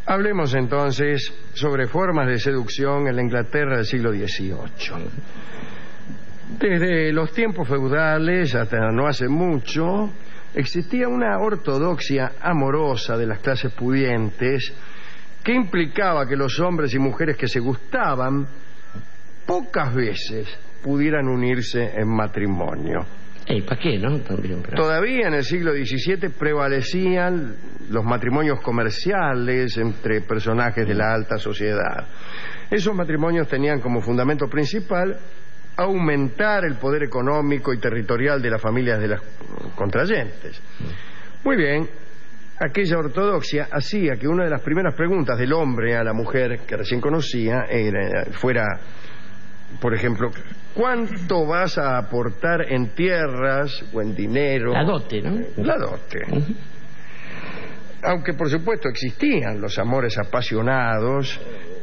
Hablemos entonces sobre formas de seducción en la Inglaterra del siglo XVIII. Desde los tiempos feudales hasta no hace mucho, existía una ortodoxia amorosa de las clases pudientes que implicaba que los hombres y mujeres que se gustaban pocas veces pudieran unirse en matrimonio. ¿Para qué, no? También, pero... Todavía en el siglo XVII prevalecían los matrimonios comerciales entre personajes de la alta sociedad. Esos matrimonios tenían como fundamento principal aumentar el poder económico y territorial de las familias de las contrayentes. Muy bien, aquella ortodoxia hacía que una de las primeras preguntas del hombre a la mujer que recién conocía fuera, por ejemplo, ¿cuánto vas a aportar en tierras o en dinero? La dote, ¿no? La dote. Aunque por supuesto existían los amores apasionados,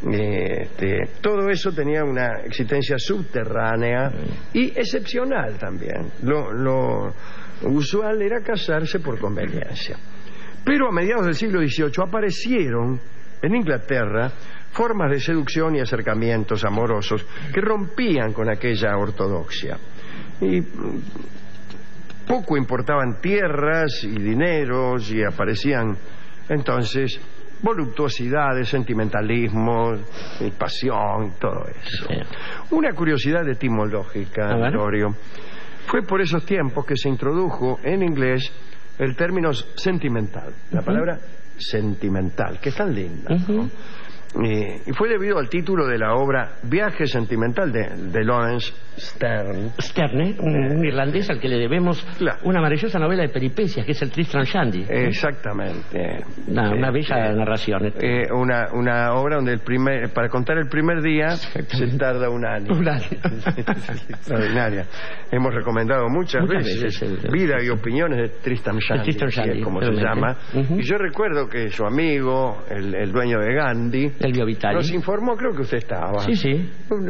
todo eso tenía una existencia subterránea y excepcional también. Lo usual era casarse por conveniencia. Pero a mediados del siglo XVIII aparecieron en Inglaterra formas de seducción y acercamientos amorosos que rompían con aquella ortodoxia. Y poco importaban tierras y dineros y aparecían entonces voluptuosidades, sentimentalismos, pasión, todo eso. Una curiosidad etimológica, Glorio. Fue por esos tiempos que se introdujo en inglés el término sentimental, la palabra sentimental, que es tan linda, ¿no? Y fue debido al título de la obra Viaje Sentimental de Laurence Sterne. Sterne, un irlandés al que le debemos una maravillosa novela de peripecias, que es el Tristram Shandy. Exactamente. Una bella narración. Una obra donde para contar el primer día se tarda un año. Un año. Extraordinaria. Hemos recomendado muchas veces Vida y Opiniones de Tristram Shandy, como se llama. Y yo recuerdo que su amigo, el dueño de Gandhi, nos informó, creo que usted estaba. Sí.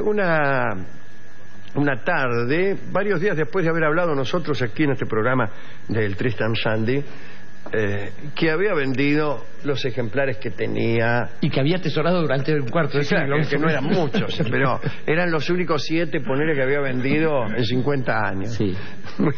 Una tarde, varios días después de haber hablado nosotros aquí en este programa del Tristram Shandy, que había vendido los ejemplares que tenía y que había atesorado durante un cuarto de siglo. Que no eran muchos, pero eran los únicos 7, ponele, que había vendido en 50 años. Sí. Muy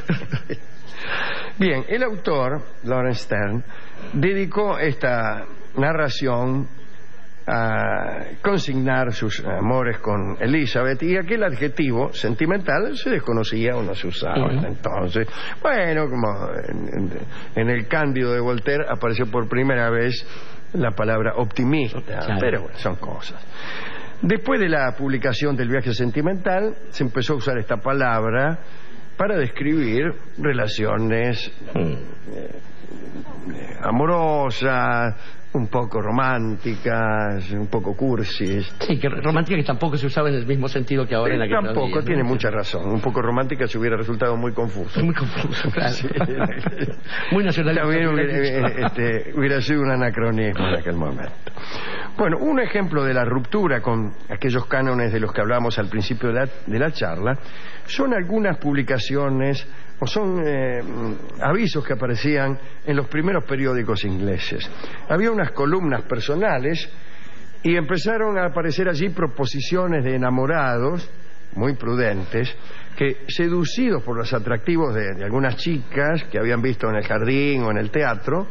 bien, el autor, Laurence Sterne, dedicó esta narración a consignar sus amores con Elizabeth, y aquel adjetivo sentimental se desconocía o no se usaba. Entonces, bueno, como en el Cándido de Voltaire apareció por primera vez la palabra optimista, pero bueno, son cosas. Después de la publicación del Viaje Sentimental se empezó a usar esta palabra para describir relaciones amorosas, un poco románticas, un poco cursis. Sí, que romántica que tampoco se usaba en el mismo sentido que ahora en la que tampoco, ¿no? Tiene mucha razón. Un poco romántica se hubiera resultado muy confuso. Muy confuso, claro. Sí. Muy nacionalista. También hubiera sido un anacronismo en aquel momento. Bueno, un ejemplo de la ruptura con aquellos cánones de los que hablábamos al principio de la charla son algunas publicaciones o son avisos que aparecían en los primeros periódicos ingleses. Había unas columnas personales y empezaron a aparecer allí proposiciones de enamorados muy prudentes que, seducidos por los atractivos de algunas chicas que habían visto en el jardín o en el teatro,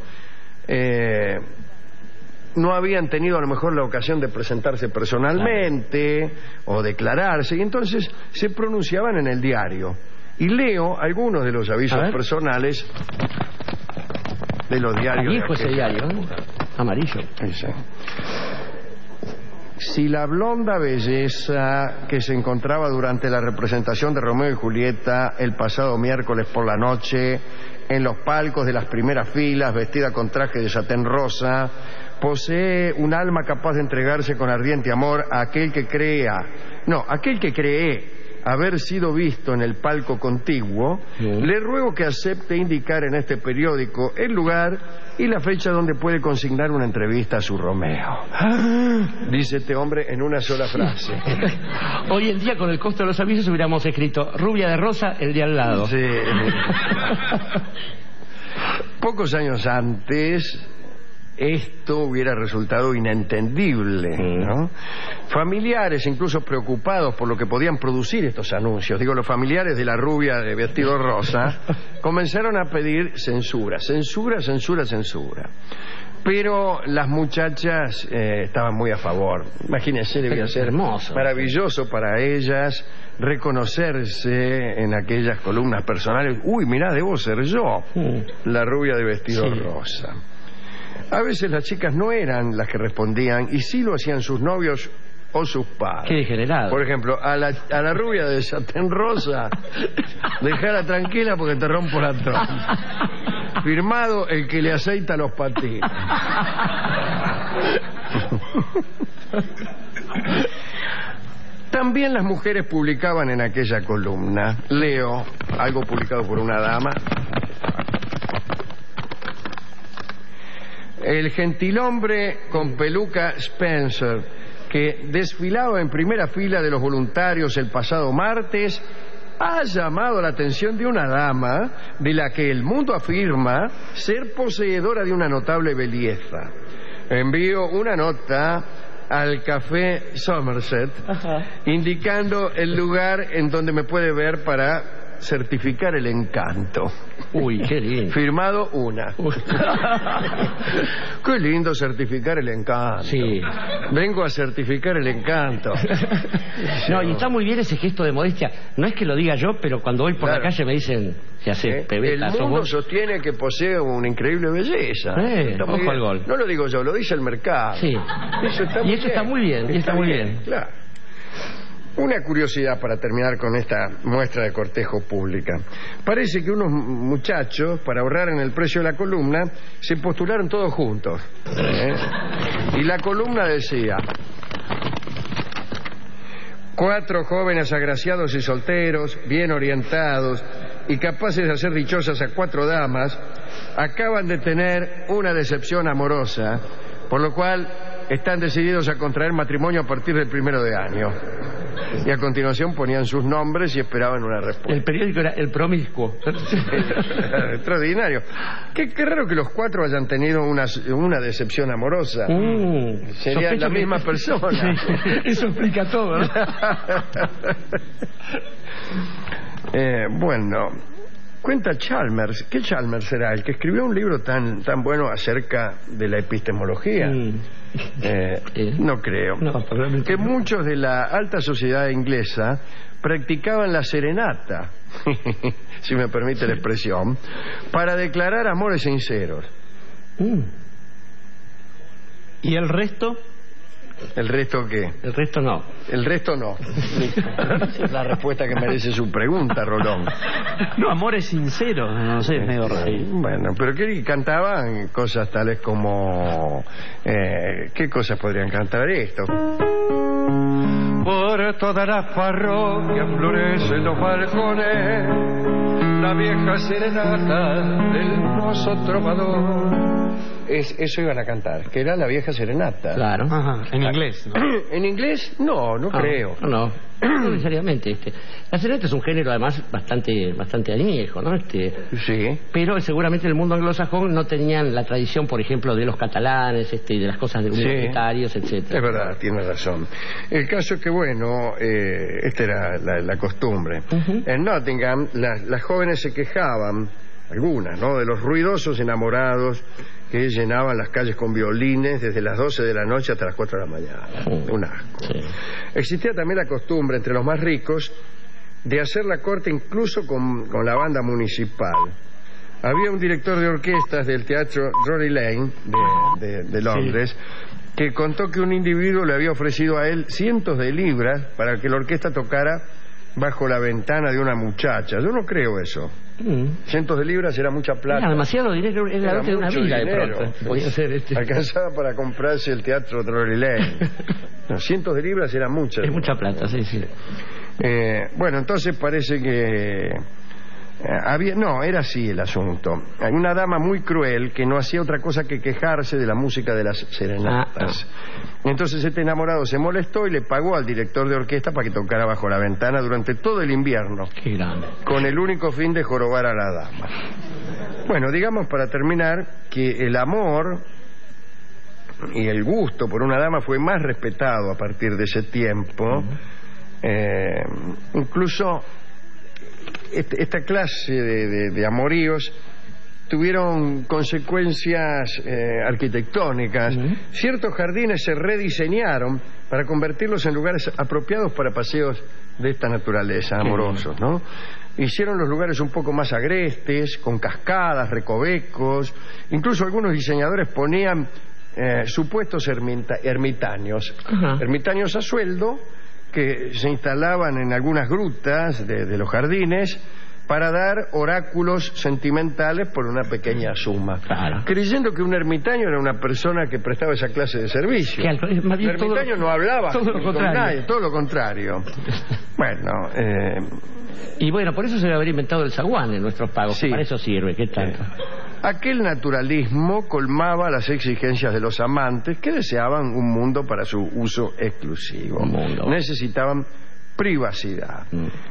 no habían tenido a lo mejor la ocasión de presentarse personalmente o declararse, y entonces se pronunciaban en el diario. Y leo algunos de los avisos personales de los diarios. Viejo ese diario, ¿eh? Amarillo. Sí. Si la blonda belleza que se encontraba durante la representación de Romeo y Julieta el pasado miércoles por la noche en los palcos de las primeras filas, vestida con traje de satén rosa, posee un alma capaz de entregarse con ardiente amor a aquel que cree haber sido visto en el palco contiguo, le ruego que acepte indicar en este periódico el lugar y la fecha donde puede consignar una entrevista a su Romeo. Dice este hombre en una sola frase. Hoy en día, con el costo de los avisos, hubiéramos escrito rubia de rosa, el de al lado. Sí. Pocos años antes, esto hubiera resultado inentendible, ¿no? Familiares, incluso preocupados por lo que podían producir estos anuncios, digo, los familiares de la rubia de vestido rosa, comenzaron a pedir censura. Pero las muchachas estaban muy a favor. Imagínense, debía ser hermoso, maravilloso para ellas reconocerse en aquellas columnas personales. Uy, mirá, debo ser yo, la rubia de vestido rosa. A veces las chicas no eran las que respondían, y sí lo hacían sus novios o sus padres. Qué degenerado. Por ejemplo, a la rubia de satén rosa, dejala tranquila porque te rompo la trompa. Firmado el que le aceita los patines. También las mujeres publicaban en aquella columna. Leo algo publicado por una dama. El gentilhombre con peluca Spencer, que desfilaba en primera fila de los voluntarios el pasado martes, ha llamado la atención de una dama de la que el mundo afirma ser poseedora de una notable belleza. Envío una nota al café Somerset, indicando el lugar en donde me puede ver para certificar el encanto. Uy, qué lindo. Firmado una. Qué lindo certificar el encanto. Sí. Vengo a certificar el encanto. No, y está muy bien ese gesto de modestia. No es que lo diga yo, pero cuando voy por la calle me dicen, se hace pebeta. El mundo sostiene que posee una increíble belleza. Ojo al gol. No lo digo yo, lo dice el mercado. Sí. Eso está y eso está muy bien. Está muy bien. Claro. Una curiosidad para terminar con esta muestra de cortejo pública. Parece que unos muchachos, para ahorrar en el precio de la columna, se postularon todos juntos. Y la columna decía: 4 jóvenes agraciados y solteros, bien orientados y capaces de hacer dichosas a 4 damas, acaban de tener una decepción amorosa, por lo cual están decididos a contraer matrimonio a partir del 1 de año. Y a continuación ponían sus nombres y esperaban una respuesta. El periódico era El Promiscuo. Extraordinario. Qué raro que los 4 hayan tenido una decepción amorosa. Sería la misma persona. Sí. Eso explica todo, ¿no? Bueno, cuenta Chalmers. ¿Qué Chalmers será? El que escribió un libro tan bueno acerca de la epistemología. No creo. Que muchos de la alta sociedad inglesa practicaban la serenata, si me permite la expresión, para declarar amores sinceros. ¿Y el resto? ¿El resto qué? El resto no. El resto no. Esa es la respuesta que merece su pregunta, Rolón. No, amores sinceros, no sé, es medio raro. Bueno, pero que cantaban cosas tales como... ¿qué cosas podrían cantar esto? Por todas las parroquias florecen los balcones, la vieja serenata del mozo trovador. Eso iban a cantar, que era la vieja serenata. Claro. Ajá, en inglés, ¿no? ¿En inglés? No creo. No necesariamente. La serenata es un género además bastante añejo, ¿no? Sí. Pero seguramente en el mundo anglosajón no tenían la tradición, por ejemplo, de los catalanes, de las cosas de universitarios, etcétera. Es verdad, tiene razón. El caso es que, bueno, esta era la costumbre. En Nottingham, las jóvenes se quejaban, algunas, ¿no?, de los ruidosos enamorados que llenaban las calles con violines desde las 12 de la noche hasta las 4 de la mañana. Un asco. Sí. Existía también la costumbre entre los más ricos de hacer la corte incluso con la banda municipal. Había un director de orquestas del teatro Drury Lane de Londres, que contó que un individuo le había ofrecido a él cientos de libras para que la orquesta tocara bajo la ventana de una muchacha. Yo no creo eso. Cientos de libras era mucha plata. Era demasiado dinero, era la de una vida de pronto. Podía ser Alcanzaba para comprarse el teatro Drury Lane. No, cientos de libras era mucha. Es mucha plata, sí. Bueno, entonces parece que era así el asunto. Hay una dama muy cruel que no hacía otra cosa que quejarse de la música de las serenatas. Entonces este enamorado se molestó y le pagó al director de orquesta para que tocara bajo la ventana durante todo el invierno. Qué grande. Con el único fin de jorobar a la dama. Bueno, digamos para terminar que el amor y el gusto por una dama fue más respetado a partir de ese tiempo. Incluso esta clase de amoríos tuvieron consecuencias arquitectónicas. Ciertos jardines se rediseñaron para convertirlos en lugares apropiados para paseos de esta naturaleza, amorosos, ¿no? Hicieron los lugares un poco más agrestes, con cascadas, recovecos. Incluso algunos diseñadores ponían supuestos ermitaños, ermitaños a sueldo, que se instalaban en algunas grutas de los jardines para dar oráculos sentimentales por una pequeña suma, creyendo que un ermitaño era una persona que prestaba esa clase de servicio. El ermitaño no hablaba con nadie, todo lo contrario. Bueno, y bueno, por eso se debe haber inventado el zaguán en nuestros pagos, sí, para eso sirve, ¿qué tanto? Aquel naturalismo colmaba las exigencias de los amantes, que deseaban un mundo para su uso exclusivo. Necesitaban privacidad.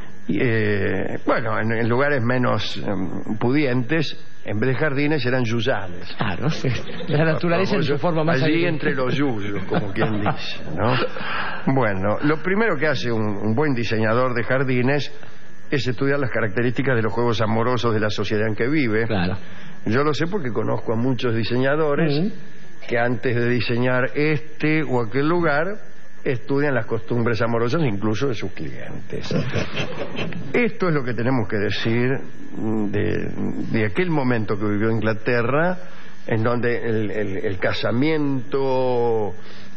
Bueno, en lugares menos pudientes, en vez de jardines, eran yuyales. Claro, la naturaleza en su forma más allí entre los yuyos, como quien dice, ¿no? Bueno, lo primero que hace un buen diseñador de jardines es estudiar las características de los juegos amorosos de la sociedad en que vive. Claro. Yo lo sé porque conozco a muchos diseñadores que antes de diseñar este o aquel lugar estudian las costumbres amorosas incluso de sus clientes. Esto es lo que tenemos que decir de aquel momento que vivió Inglaterra, en donde el casamiento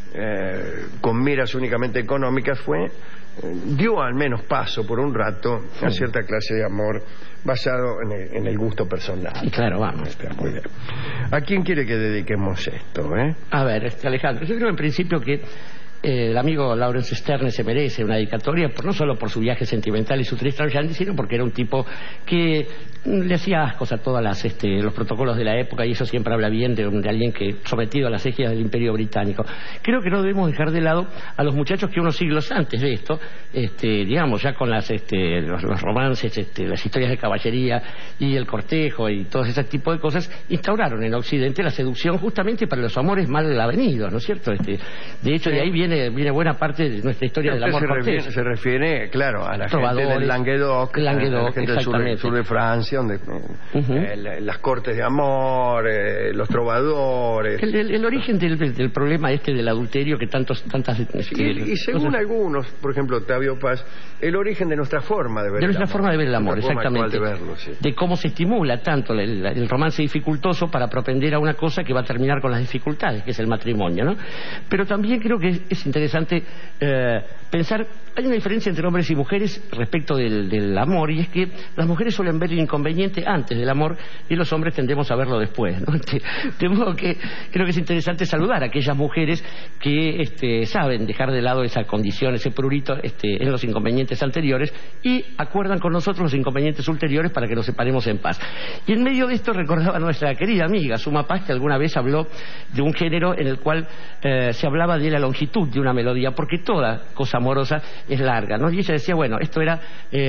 con miras únicamente económicas dio al menos paso por un rato a cierta clase de amor basado en el gusto personal. Sí, claro, vamos. Muy bien. ¿A quién quiere que dediquemos esto? A ver, Alejandro, yo creo en principio que el amigo Laurence Sterne se merece una dedicatoria, no solo por su viaje sentimental y su triste Shandy, sino porque era un tipo que le hacía ascos a todos los protocolos de la época, y eso siempre habla bien de alguien que sometido a las egidas del Imperio Británico. Creo que no debemos dejar de lado a los muchachos que unos siglos antes de esto, digamos, ya con los romances, las historias de caballería y el cortejo y todo ese tipo de cosas, instauraron en Occidente la seducción justamente para los amores mal avenidos, ¿no es cierto? De hecho, de ahí viene buena parte de nuestra historia del amor cortés. Se refiere, claro, a la gente del Languedoc, a la gente del sur de Francia, donde las cortes de amor, los trovadores. El origen del problema del adulterio que tantas... Y según algunos, por ejemplo, Octavio Paz, el origen de nuestra forma de ver el amor. Forma de ver el amor, exactamente. De verlo, sí. De cómo se estimula tanto el romance dificultoso para propender a una cosa que va a terminar con las dificultades, que es el matrimonio, ¿no? Pero también creo que es interesante pensar, hay una diferencia entre hombres y mujeres respecto del amor, y es que las mujeres suelen ver el inconveniente antes del amor y los hombres tendemos a verlo después, ¿no? De modo que creo que es interesante saludar a aquellas mujeres que saben dejar de lado esa condición, ese prurito en los inconvenientes anteriores, y acuerdan con nosotros los inconvenientes ulteriores para que nos separemos en paz. Y en medio de esto recordaba a nuestra querida amiga Suma Paz, que alguna vez habló de un género en el cual se hablaba de la longitud de una melodía, porque toda cosa amorosa es larga, ¿no? Y ella decía, bueno, esto era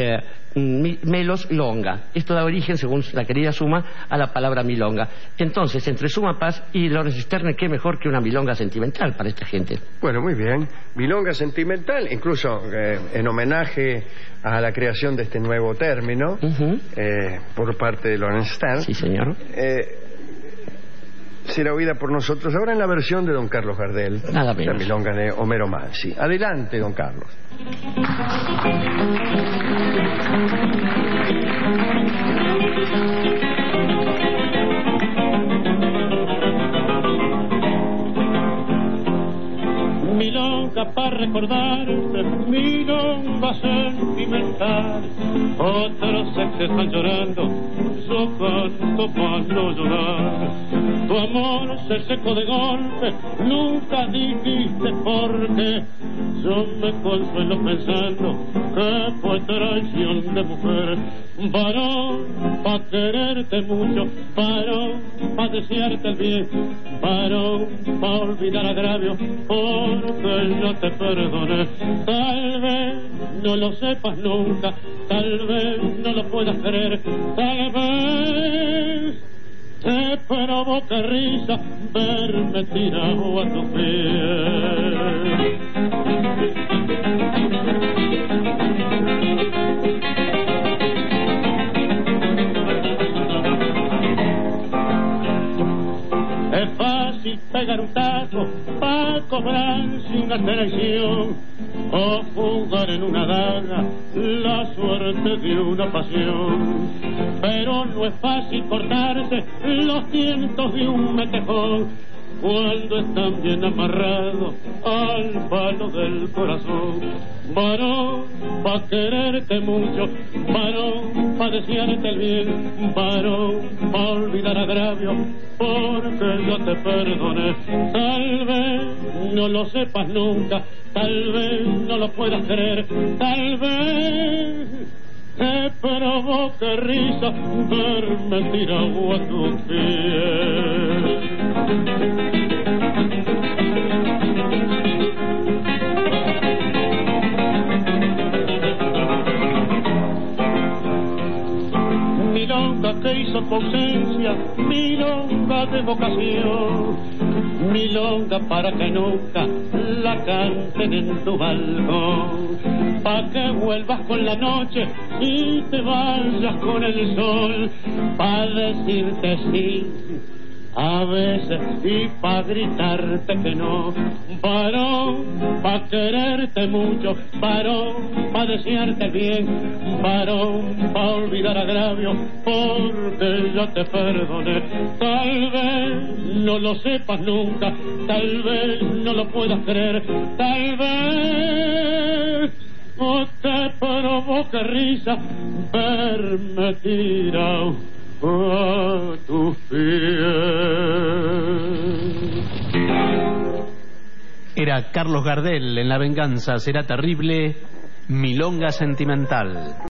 melos longa. Esto da origen, según la querida Suma, a la palabra milonga. Entonces, entre Suma Paz y Laurence Sterne, ¿qué mejor que una milonga sentimental para esta gente? Bueno, muy bien. Milonga sentimental, incluso en homenaje a la creación de este nuevo término por parte de Laurence Sterne. Sí, señor. Será oída por nosotros ahora en la versión de don Carlos Gardel, nada menos, la milonga de Homero Mansi. Adelante, don Carlos. Milonga para recordarte, milonga sentimental. Otros se te están llorando, yo canto para no llorar. Tu amor se secó de golpe, nunca dijiste por qué. Yo me consuelo pensando que fue traición de mujer. Varón, pa' quererte mucho, varón, pa' desearte el bien, varón, pa' olvidar agravio, porque yo te perdoné. Tal vez no lo sepas nunca, tal vez no lo puedas creer, tal vez te provoca risa verme tirado a tus pies. Es fácil pegar un taco para cobrarse una traición o jugar en una daga la suerte de una pasión, pero no es fácil cortarse los cientos de un metejón cuando están bien amarrados al palo del corazón. Varón, pa' quererte mucho, varón, pa' desearte el bien, varón, pa' olvidar agravio, porque yo te perdoné. Tal vez no lo sepas nunca, tal vez no lo puedas creer, tal vez te provoque risa verme tirado a tus pies. Milonga que hizo tu ausencia, milonga de vocación, milonga para que nunca la canten en tu balcón, pa' que vuelvas con la noche y te vayas con el sol, pa' decirte sí a veces y pa' gritarte que no. Varón, pa' quererte mucho, varón, pa' desearte bien, varón, pa' olvidar agravio, porque ya te perdoné. Tal vez no lo sepas nunca, tal vez no lo puedas creer, tal vez o te provoque risa verme tirado a tus pies. Era Carlos Gardel en La venganza será terrible, milonga sentimental.